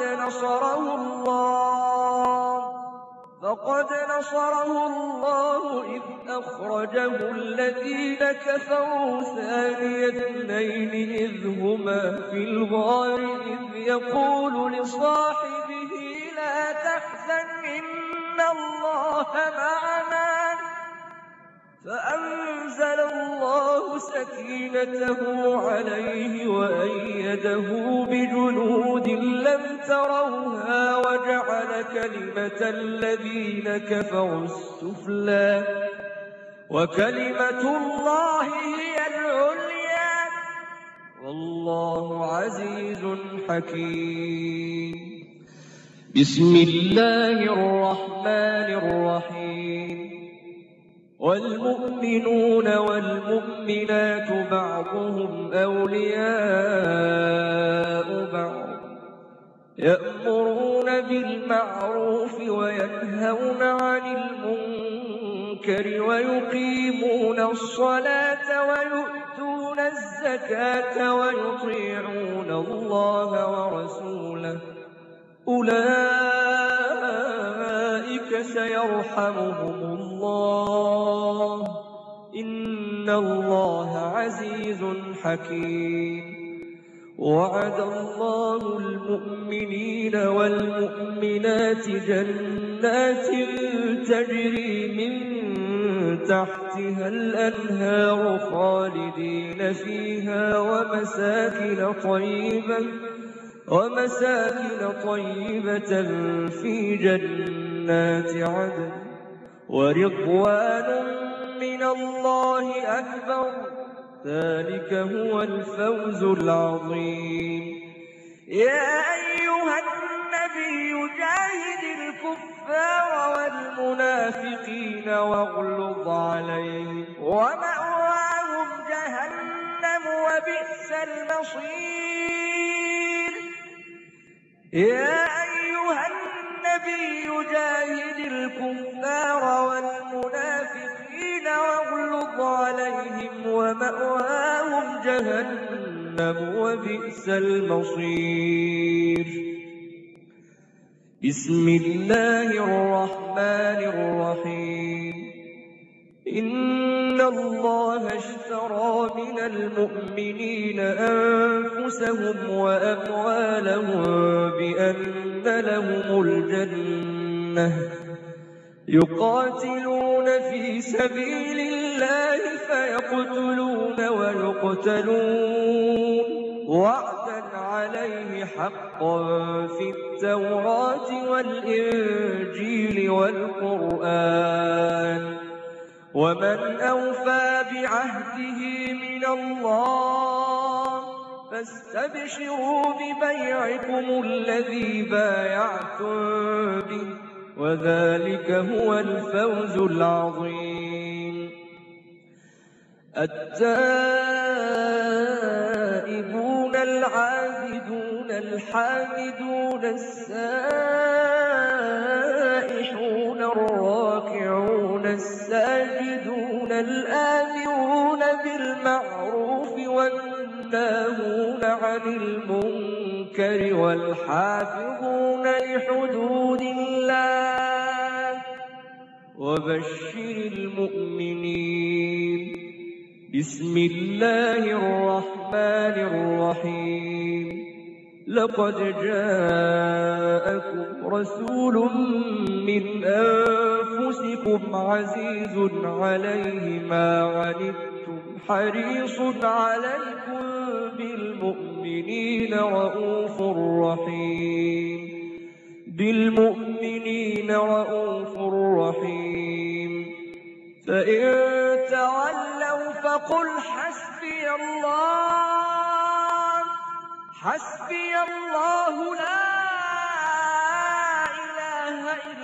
نصره الله إذ أخرجه الذين كفروا ثاني اثنين إذ هما في الغار إذ يقول لصاحبه لا تحزن إن الله معنا فأنزل الله سكينته عليه وأيده بجنود لم تروها وجعل كلمة الذين كفروا السفلى وكلمة الله هي العليا والله عزيز حكيم. بسم الله الرحمن الرحيم. والمؤمنون والمؤمنات بعضهم أولياء بعض يأمرون بالمعروف وينهون عن المنكر ويقيمون الصلاة ويؤتون الزكاة ويطيعون الله ورسوله أولئك سيرحمهم الله إن الله عزيز حكيم وعد الله المؤمنين والمؤمنات جنات تجري من تحتها الأنهار خالدين فيها ومساكن طيبة في جنات عدن ورضوان من الله أكبر ذلك هو الفوز العظيم يا أيها النبي جاهد الكفار والمنافقين واغلظ عليهم ومأواهم جهنم وبئس المصير يا أيها النبي جاهد الكفار والمنافقين واغلظ عليهم ومأواهم جهنم وبئس المصير بسم الله الرحمن الرحيم إن الله اشترى من المؤمنين أنفسهم وأموالهم بأن لهم الجنة يقاتلون في سبيل الله فيقتلون ويقتلون وعدا عليه حقا في التوراة والإنجيل والقرآن ومن أوفى بعهده من الله فاستبشروا ببيعكم الذي بايعتم به وذلك هو الفوز العظيم التائبون العابدون الحامدون السائحون الراكعون الساجدون الآمرون بالمعروف والناهون عن المنكر والحافظون لحدود الله وبشر المؤمنين بسم الله الرحمن الرحيم لقد جاءكم رسول من أنفسكم عزيز عليه ما عنتم حريص عليكم بالمؤمنين رؤوف رحيم فإن تولوا فقل حسبي الله لا إله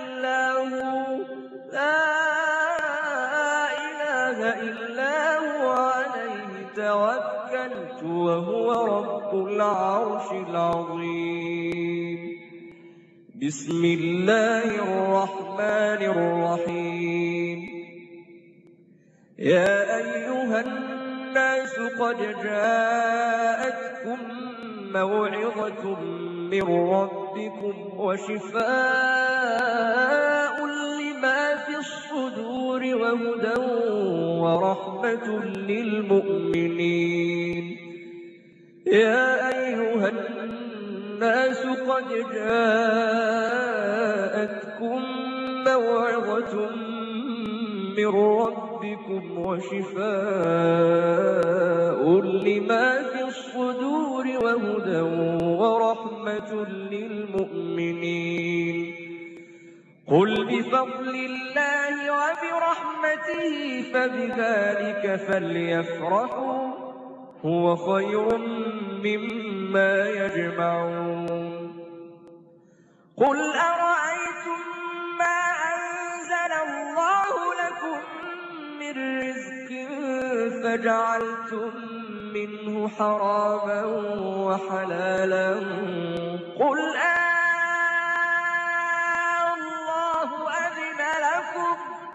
إلا هو عليه توكلت وهو رب العرش العظيم بسم الله الرحمن الرحيم يا أيها الناس قد جاءتكم موعظة من ربكم وشفاء لما في الصدور وهدى ورحمة للمؤمنين يا أيها الناس قد جاءتكم موعظة من ربكم وشفاء لما في الصدور وهدى ورحمة للمؤمنين قل بفضل الله وبرحمته فبذلك فليفرحوا هو خير مما يجمعون قل أرأيتم ما أنزل الله لكم من رزق فجعلتم منه حراما وحلالا قل الله أذن لكم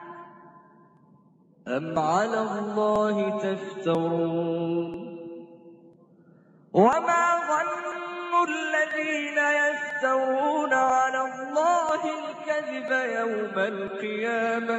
أم على الله تفترون وما ظن الذين يفترون يفترون على الله الكذب يوم القيامة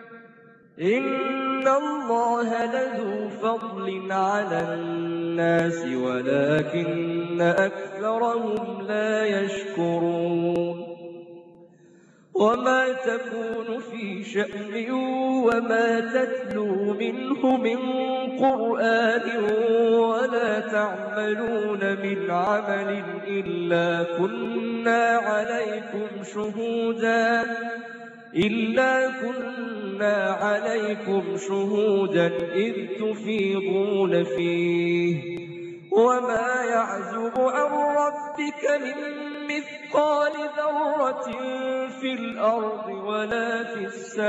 إن الله لذو فضل على الناس ولكن أكثرهم لا يشكرون وما تكون في شأن وما تتلو منه من قرآن ولا تعملون من عمل إلا كنا عليكم شهودا إذ تفيضون فيه وما يعزب عن ربك من مثقال ذرة في الأرض ولا في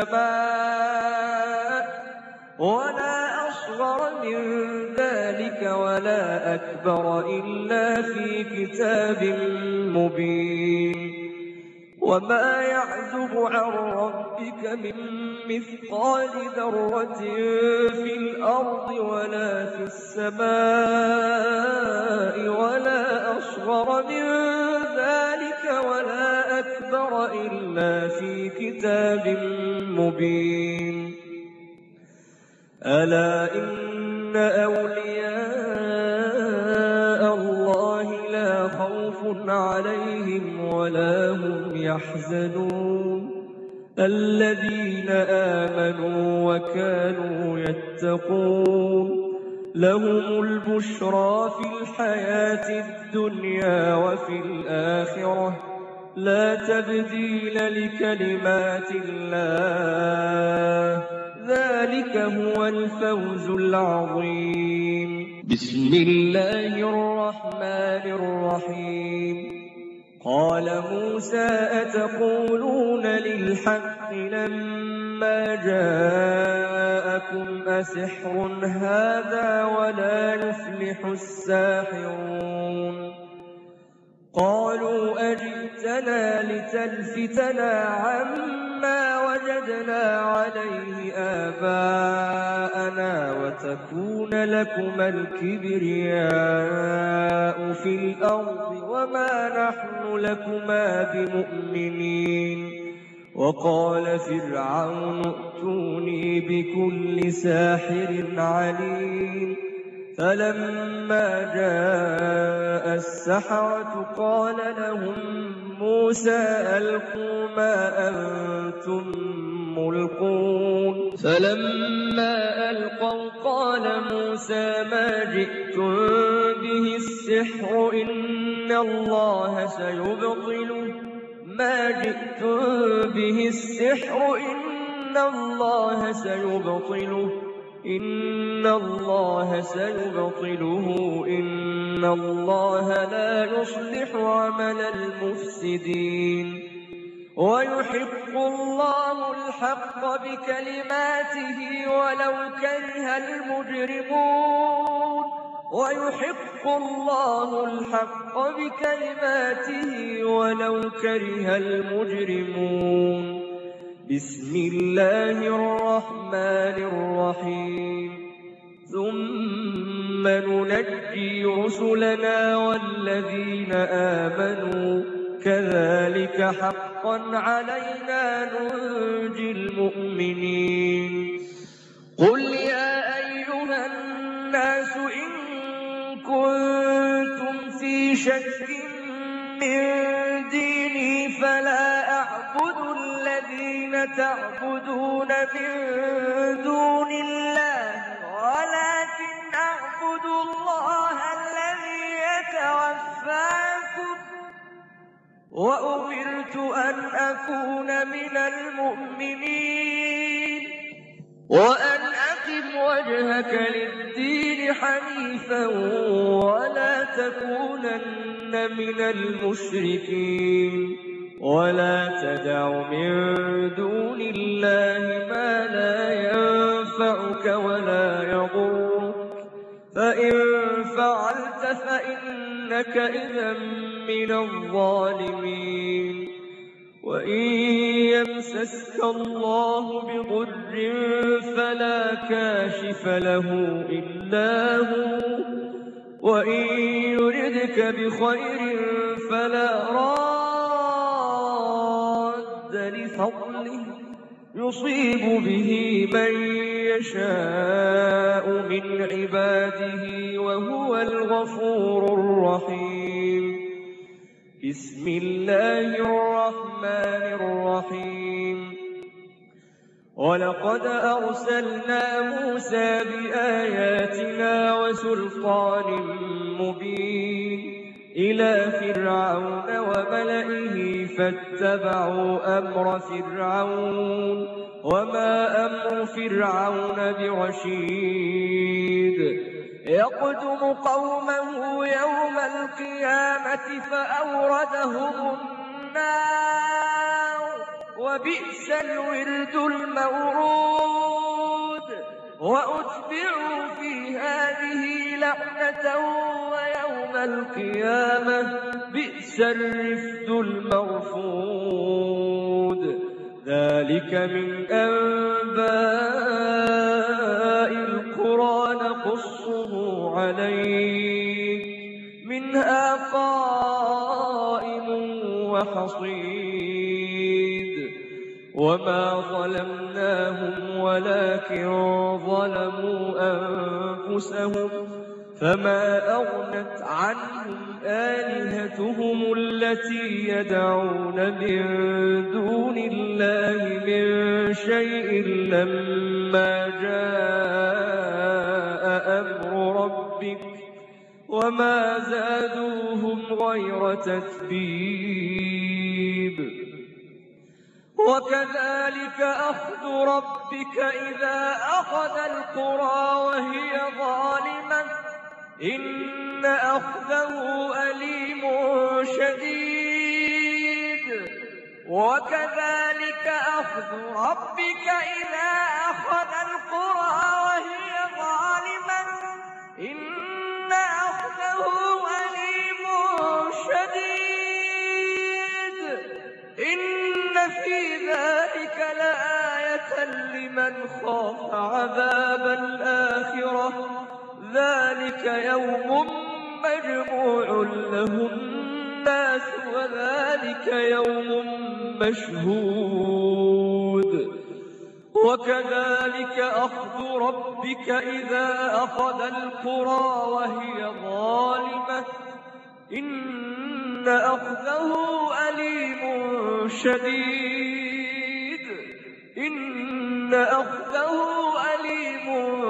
السماء ولا أصغر من ذلك ولا أكبر إلا في كتاب مبين وما يعزب عن ربك من مثقال ذرة في الأرض ولا في السماء ولا أصغر من ذلك ولا أكبر إلا في كتاب مبين ألا إن أولياء الله لا خوف عليهم ولا هم يحزنون الذين آمنوا وكانوا يتقون لهم البشرى في الحياة الدنيا وفي الآخرة لا تبديل لكلمات الله ذلك هو الفوز العظيم بسم الله الرحمن الرحيم قال موسى أتقولون للحق لما جاءكم أسحر هذا ولا يفلح الساحرون قالوا أجئتنا لتلفتنا عما وجدنا عليه آباءنا وتكون لكما الكبرياء في الأرض وما نحن لكما بمؤمنين وقال فرعون ائتوني بكل ساحر عليم فلما جاء السحرة قال لهم موسى ألقوا ما أنتم ملقون فلما ألقوا قال موسى ما جئتم به السحر إن الله سيبطله إن الله سيبطله إن الله لا يصلح عمل المفسدين ويحق الله الحق بكلماته ولو كره المجرمون بسم الله الرحمن الرحيم ثم ننجي رسلنا والذين آمنوا كذلك حقا علينا ننجي المؤمنين قل يا أيها الناس إن كنتم في شك من ديني فلا أعبد الذين تعبدون من دون الله ولكن أعبد الله الذي يتوفاكم وأمرت أن أكون من المؤمنين وأن أقم وجهك للدين حنيفا ولا تكونن من المشركين ولا تدع من دون الله ما لا ينفعك ولا يضرك فإن فعلت فإنك إذا من الظالمين وإن يمسسك الله بضر فلا كاشف له إلا هو وإن يردك بخير فلا راد فضله يصيب به من يشاء من عباده وهو الغفور الرحيم. بسم الله الرحمن الرحيم. ولقد أرسلنا موسى بآياتنا وسلطان مبين إلى فرعون وملئه فاتبعوا أمر فرعون وما أمر فرعون برشيد يقدم قومه يوم القيامة فأوردهم النار وبئس الورد المورود وأتبعوا في هذه لعنة ويوم القيامة بئس الرفد المرفود. ذلك من أنباء القرى نقصه عليك منها قائم وحصيد. وما ظلمناهم ولكن ظلموا أنفسهم فما أغنت عنهم آلهتهم التي يدعون من دون الله من شيء لما جاء أمر ربك وما زادوهم غير تتبيب. وكذلك أخذ ربك إذا أخذ القرى وهي ظالمة إن أخذه أليم شديد. وكذلك أخذ ربك إذا أخذ القرى وهي ظالمة إن أخذه أليم شديد. إن في ذلك لآية لمن خاف عذاب الآخرة ذلك يوم مجموع له الناس وذلك يوم مشهود. وكذلك أخذ ربك إذا أخذ القرى وهي ظالمة إن أخذه أليم شديد. إن أخذه أليم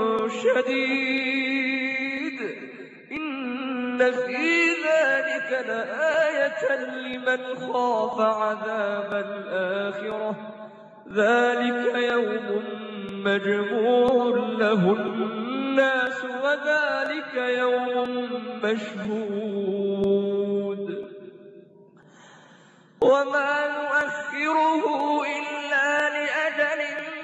شديد. إن في ذلك لآية لمن خاف عذاب الآخرة ذلك يوم مجموع له الناس وذلك يوم مشهود. وما نؤخره إلا لأجل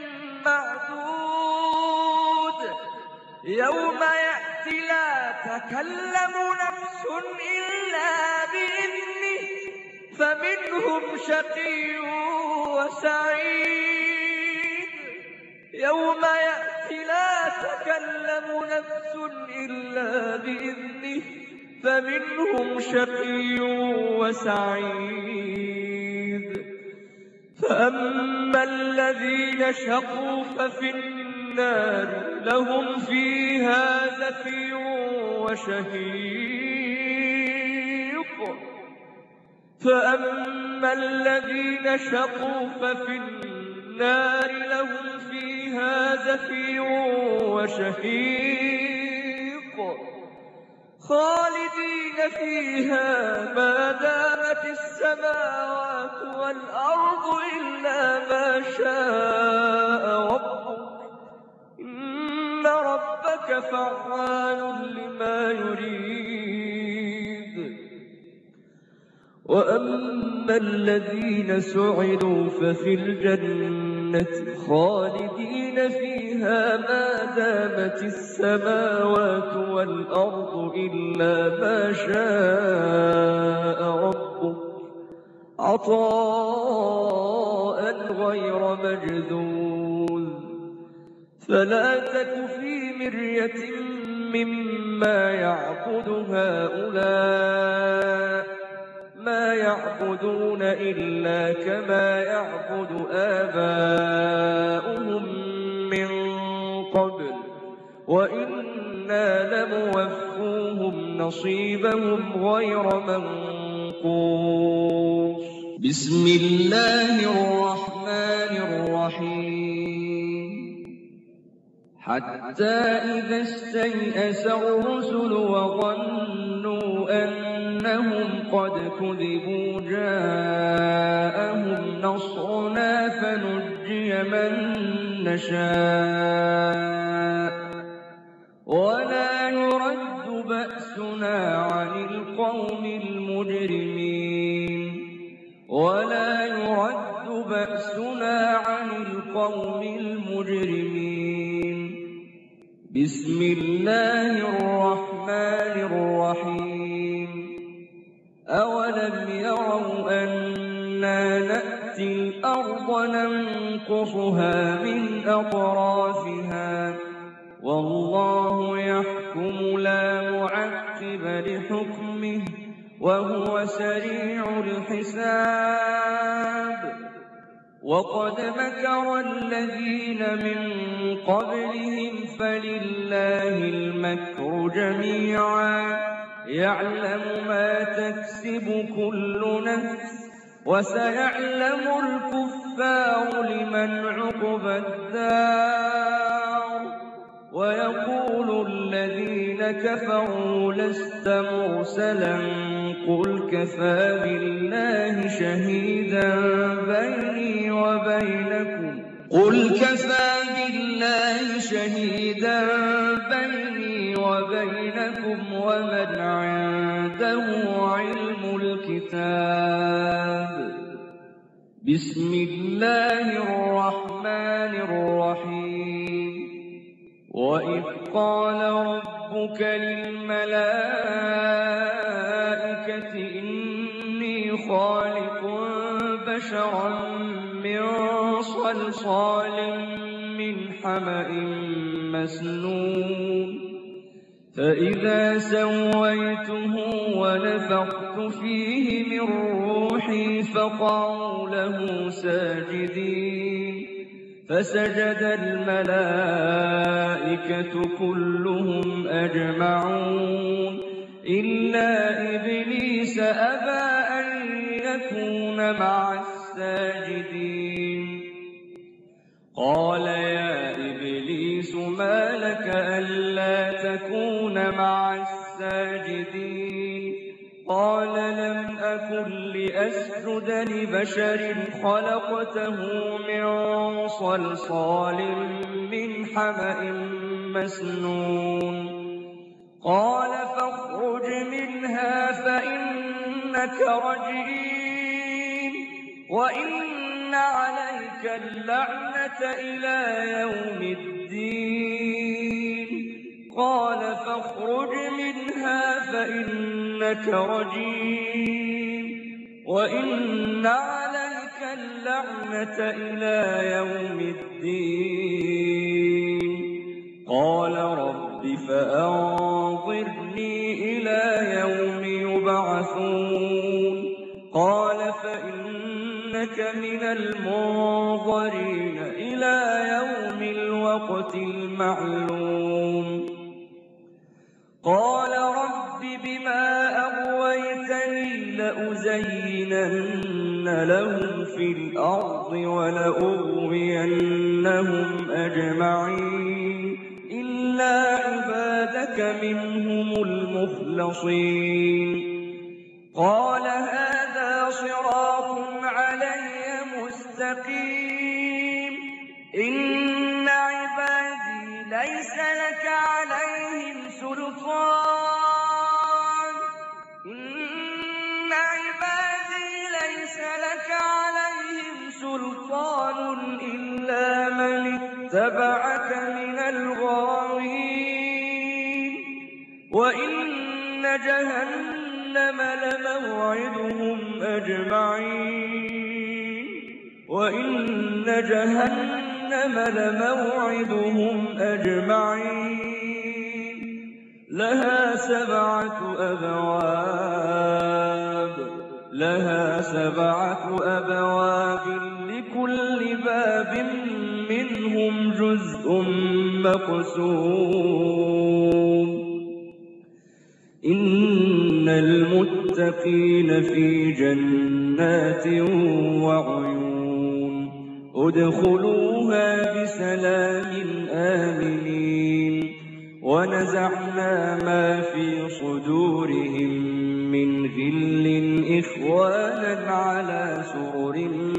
معدود يوم يأتي لا تكلم نفس إلا بإذنه فمنهم شقي وسعيد. يوم يأتي لا تكلم نفس إلا بإذنه فمنهم شقي وسعيد. فأما الذين شقوا ففي النار لهم فيها زفير وشهيق. فأما الذين شقوا ففي النار لهم فيها زفير وشهيق خالدين فيها ما دامت السماوات والأرض إلا ما شاء ربك إن ربك فعال لما يريد. وأما الذين سعدوا ففي الجنة خالدين فيها ما دامت السماوات والأرض إلا ما شاء ربك عطاء غير مجذوذ. فلا تك في مرية مما يعبد هؤلاء ما يعبدون إلا كما يعبد آباؤهم من قبل وإنا لموفوهم نصيبهم غير منقوص. بسم الله الرحمن الرحيم. حتى إذا استيأس الرسل وظنوا أنهم قد كذبوا جاءهم نصرنا فنجي من نشاء ولا يرد بأسنا عن القوم المجرمين بسم الله الرحمن الرحيم. أولم يروا أنا نأتي الأرض ننقصها من أطرافها والله يحكم لا معقب لحكمه وهو سريع الحساب. وقد مكر الذين من قبلهم فلله المكر جميعا يعلم ما تكسب كل نفس وسيعلم الكفار لمن عقبى الدار. ويقول الذين كفروا لست مرسلا قل كفى بالله شهيدا بيني وبينكم ومن عنده علم الكتاب. بسم الله الرحمن الرحيم. وإذ قال ربك للملائكة إني خالق بشرا من صلصال من حمأ مسنون فإذا سويته ونفخت فيه من روحي فقعوا له ساجدين فسجد الملائكة كلهم أجمعون إلا إبليس أبى أن يكون مع الساجدين. قال يا إبليس ما لك ألا تكون مع الساجدين؟ قال لم أكن لأسجد لبشر خلقته من صلصال من حمأ مسنون. قال فاخرج منها فإنك رجيم وإن عليك اللعنة إلى يوم الدين. قال فاخرج منها فإنك رجيم وإن عليك اللعنة إلى يوم الدين. قال رب فأنظرني إلى يوم يبعثون. قال فإنك من المنظرين إلى يوم الوقت المعلوم. قال رب بما أغويتني لأزينن لهم في الأرض ولأغوينهم أجمعين إلا عبادك منهم المخلصين. قال هذا صراط علي مستقيم إن عبادي ليس لك عليهم سلطان إلا من اتبعك من الغاوين. وإن جهنم لموعدهم أجمعين لها 7 أبواب 7 أبواب لكل باب منهم جزء مقسوم إن المتقين في جنات وعيون ادخلوها بسلام آمنين ونزعنا ما في صدورهم من غل إخوانا على سرر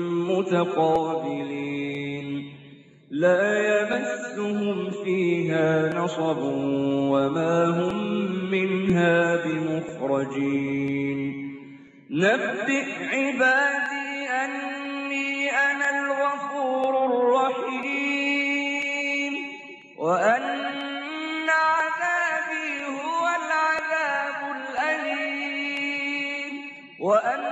متقابلين لا يمسهم فيها نصب وما هم منها بمخرجين نبئ عبادي أني أنا الغفور الرحيم وأن عذابي هو العذاب الأليم وأن